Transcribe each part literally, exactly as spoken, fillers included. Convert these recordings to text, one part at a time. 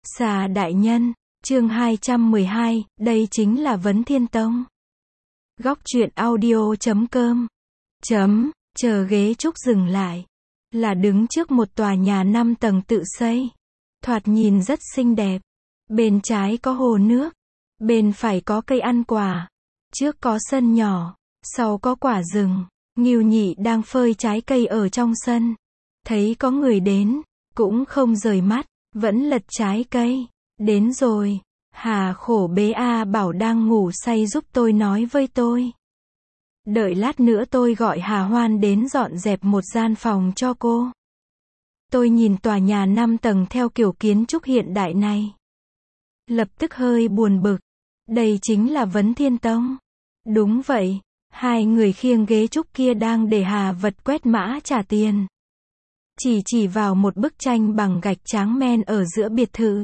Xà đại nhân, chương hai trăm mười hai, đây chính là Vấn Thiên Tông. Góc truyện audio chấm com. Chấm, chờ ghế trúc dừng lại. Là đứng trước một tòa nhà năm tầng tự xây. Thoạt nhìn rất xinh đẹp. Bên trái có hồ nước. Bên phải có cây ăn quả. Trước có sân nhỏ. Sau có quả rừng. Ngưu Nhị đang phơi trái cây ở trong sân. Thấy có người đến, cũng không rời mắt, vẫn lật trái cây. Đến rồi. Hà khổ bế A Bảo đang ngủ say giúp tôi nói với tôi. Đợi lát nữa tôi gọi Hà Hoan đến dọn dẹp một gian phòng cho cô. Tôi nhìn tòa nhà năm tầng theo kiểu kiến trúc hiện đại này. Lập tức hơi buồn bực. Đây chính là Vấn Thiên Tông. Đúng vậy. Hai người khiêng ghế trúc kia đang để Hà Vật quét mã trả tiền. Chỉ chỉ vào một bức tranh bằng gạch tráng men ở giữa biệt thự.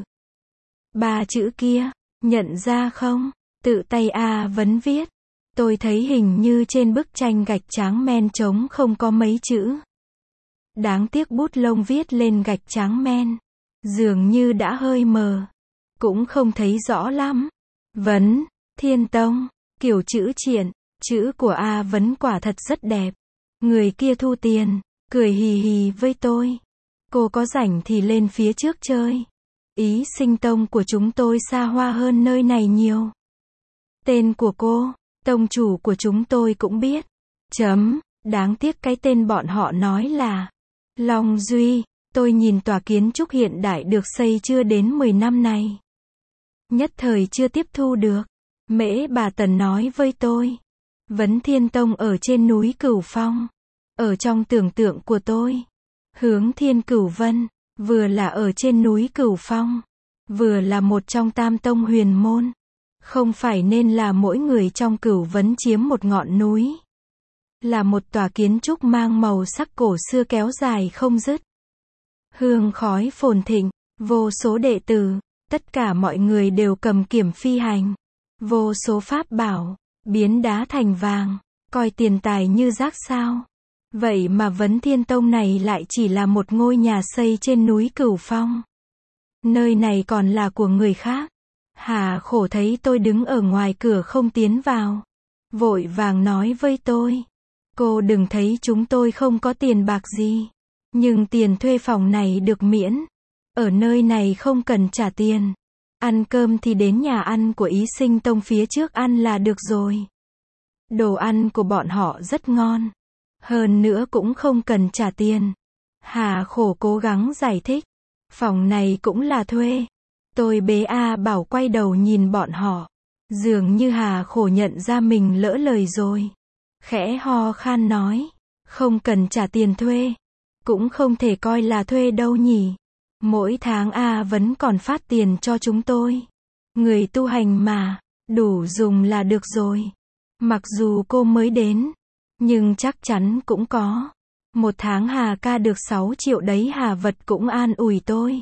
Ba chữ kia, nhận ra không? Tự tay A Vấn viết. Tôi thấy hình như trên bức tranh gạch tráng men trống không có mấy chữ. Đáng tiếc bút lông viết lên gạch tráng men. Dường như đã hơi mờ. Cũng không thấy rõ lắm. Vấn Thiên Tông, kiểu chữ triện, chữ của A Vấn quả thật rất đẹp. Người kia thu tiền, cười hì hì với tôi. Cô có rảnh thì lên phía trước chơi. Ý Sinh Tông của chúng tôi xa hoa hơn nơi này nhiều. Tên của cô, tông chủ của chúng tôi cũng biết. Chấm, đáng tiếc cái tên bọn họ nói là Long Duy. Tôi nhìn tòa kiến trúc hiện đại được xây chưa đến mười năm này. Nhất thời chưa tiếp thu được. Mễ bà Tần nói với tôi. Vấn Thiên Tông ở trên núi Cửu Phong. Ở trong tưởng tượng của tôi. Hướng Thiên Cửu Vân. Vừa là ở trên núi Cửu Phong. Vừa là một trong tam tông huyền môn. Không phải nên là mỗi người trong Cửu Vấn chiếm một ngọn núi. Là một tòa kiến trúc mang màu sắc cổ xưa kéo dài không dứt. Hương khói phồn thịnh. Vô số đệ tử. Tất cả mọi người đều cầm kiếm phi hành. Vô số pháp bảo. Biến đá thành vàng. Coi tiền tài như rác sao. Vậy mà Vấn Thiên Tông này lại chỉ là một ngôi nhà xây trên núi Cửu Phong. Nơi này còn là của người khác. Hà khổ thấy tôi đứng ở ngoài cửa không tiến vào. Vội vàng nói với tôi. Cô đừng thấy chúng tôi không có tiền bạc gì. Nhưng tiền thuê phòng này được miễn. Ở nơi này không cần trả tiền. Ăn cơm thì đến nhà ăn của Ý Sinh Tông phía trước ăn là được rồi. Đồ ăn của bọn họ rất ngon. Hơn nữa cũng không cần trả tiền. Hà khổ cố gắng giải thích. Phòng này cũng là thuê. Tôi bế A Bảo quay đầu nhìn bọn họ. Dường như Hà khổ nhận ra mình lỡ lời rồi. Khẽ ho khan nói. Không cần trả tiền thuê. Cũng không thể coi là thuê đâu nhỉ. Mỗi tháng A vẫn còn phát tiền cho chúng tôi. Người tu hành mà. Đủ dùng là được rồi. Mặc dù cô mới đến. Nhưng chắc chắn cũng có. Một tháng Hà ca được sáu triệu đấy. Hà Vật cũng an ủi tôi.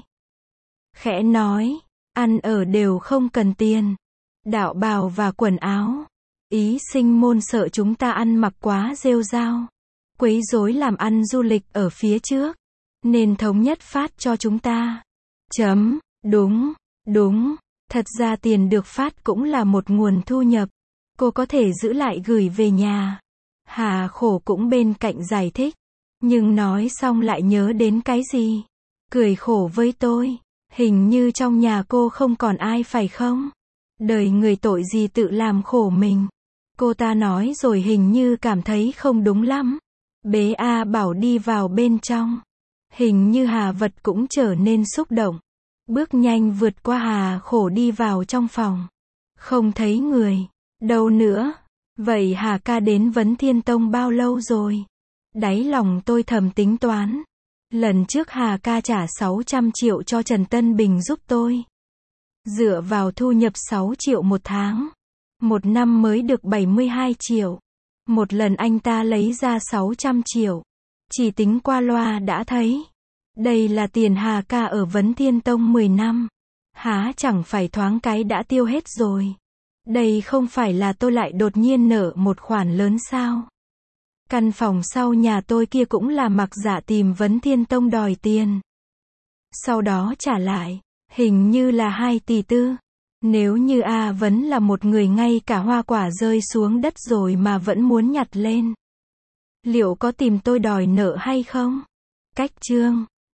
Khẽ nói. Ăn ở đều không cần tiền. Đạo bào và quần áo. Ý Sinh môn sợ chúng ta ăn mặc quá rêu rao. Quấy rối làm ăn du lịch ở phía trước. Nên thống nhất phát cho chúng ta. Chấm, đúng, đúng. Thật ra tiền được phát cũng là một nguồn thu nhập. Cô có thể giữ lại gửi về nhà. Hà khổ cũng bên cạnh giải thích. Nhưng nói xong lại nhớ đến cái gì. Cười khổ với tôi. Hình như trong nhà cô không còn ai phải không? Đời người tội gì tự làm khổ mình. Cô ta nói rồi hình như cảm thấy không đúng lắm. Bế A Bảo đi vào bên trong. Hình như Hà Vật cũng trở nên xúc động. Bước nhanh vượt qua Hà khổ đi vào trong phòng. Không thấy người. Đâu nữa? Vậy Hà ca đến Vấn Thiên Tông bao lâu rồi? Đáy lòng tôi thầm tính toán. Lần trước Hà ca trả sáu trăm triệu cho Trần Tân Bình giúp tôi. Dựa vào thu nhập sáu triệu một tháng. Một năm mới được bảy mươi hai triệu. Một lần anh ta lấy ra sáu trăm triệu. Chỉ tính qua loa đã thấy. Đây là tiền Hà ca ở Vấn Thiên Tông mười năm. Há chẳng phải thoáng cái đã tiêu hết rồi. Đây không phải là tôi lại đột nhiên nợ một khoản lớn sao? Căn phòng sau nhà tôi kia cũng là mặc dạ tìm Vấn Thiên Tông đòi tiền. Sau đó trả lại. Hình như là hai tỷ tư. Nếu như A Vấn là một người ngay cả hoa quả rơi xuống đất rồi mà vẫn muốn nhặt lên, liệu có tìm tôi đòi nợ hay không? Cách chương